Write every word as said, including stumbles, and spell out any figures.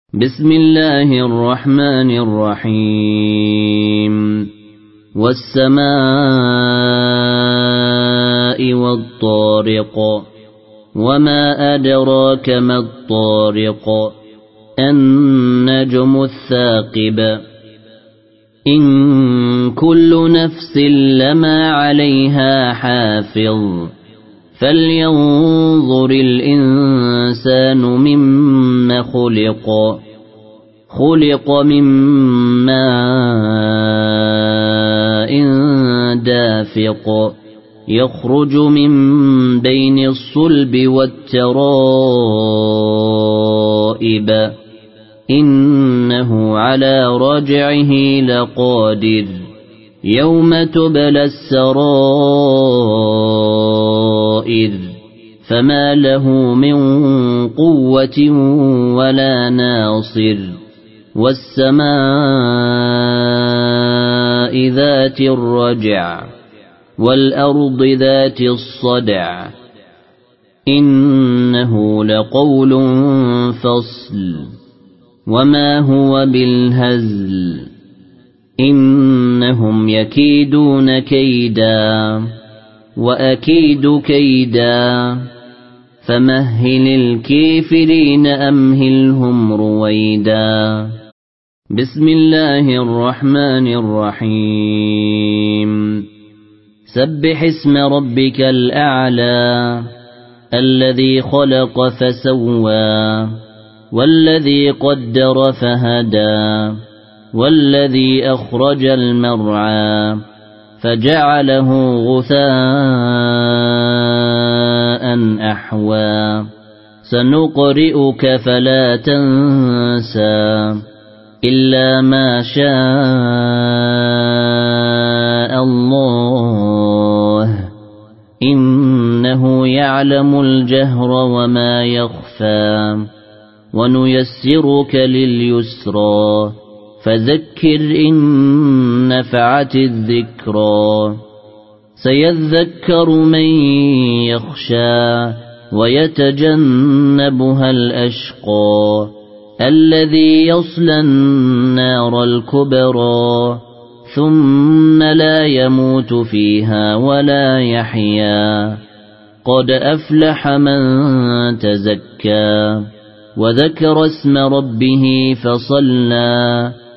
بسم الله الرحمن الرحيم والسماء والطارق وما أدراك ما الطارق النجم الثاقب إن كل نفس لما عليها حافظ فلينظر الإنسان مما خلق خلق من ماء دافق يخرج من بين الصلب والترائب إنه على رجعه لقادر يوم تبلى السرائر فما له من قوة ولا ناصر والسماء ذات الرجع والأرض ذات الصدع إنه لقول فصل وما هو بالهزل إنهم يكيدون كيدا وأكيد كيدا فمهل الكافرين أمهلهم رويدا بسم الله الرحمن الرحيم سبح اسم ربك الأعلى الذي خلق فسوى والذي قدر فهدى والذي أخرج المرعى فجعله غثاء أحوى سنقرئك فلا تنسى إلا ما شاء الله إنه يعلم الجهر وما يخفى ونيسرك لليسرى فذكر إن نفعت الذكرى سيذكر من يخشى ويتجنبها الأشقى الذي يصلى النار الكبرى ثم لا يموت فيها ولا يحيا قد أفلح من تزكى وذكر اسم ربه فصلى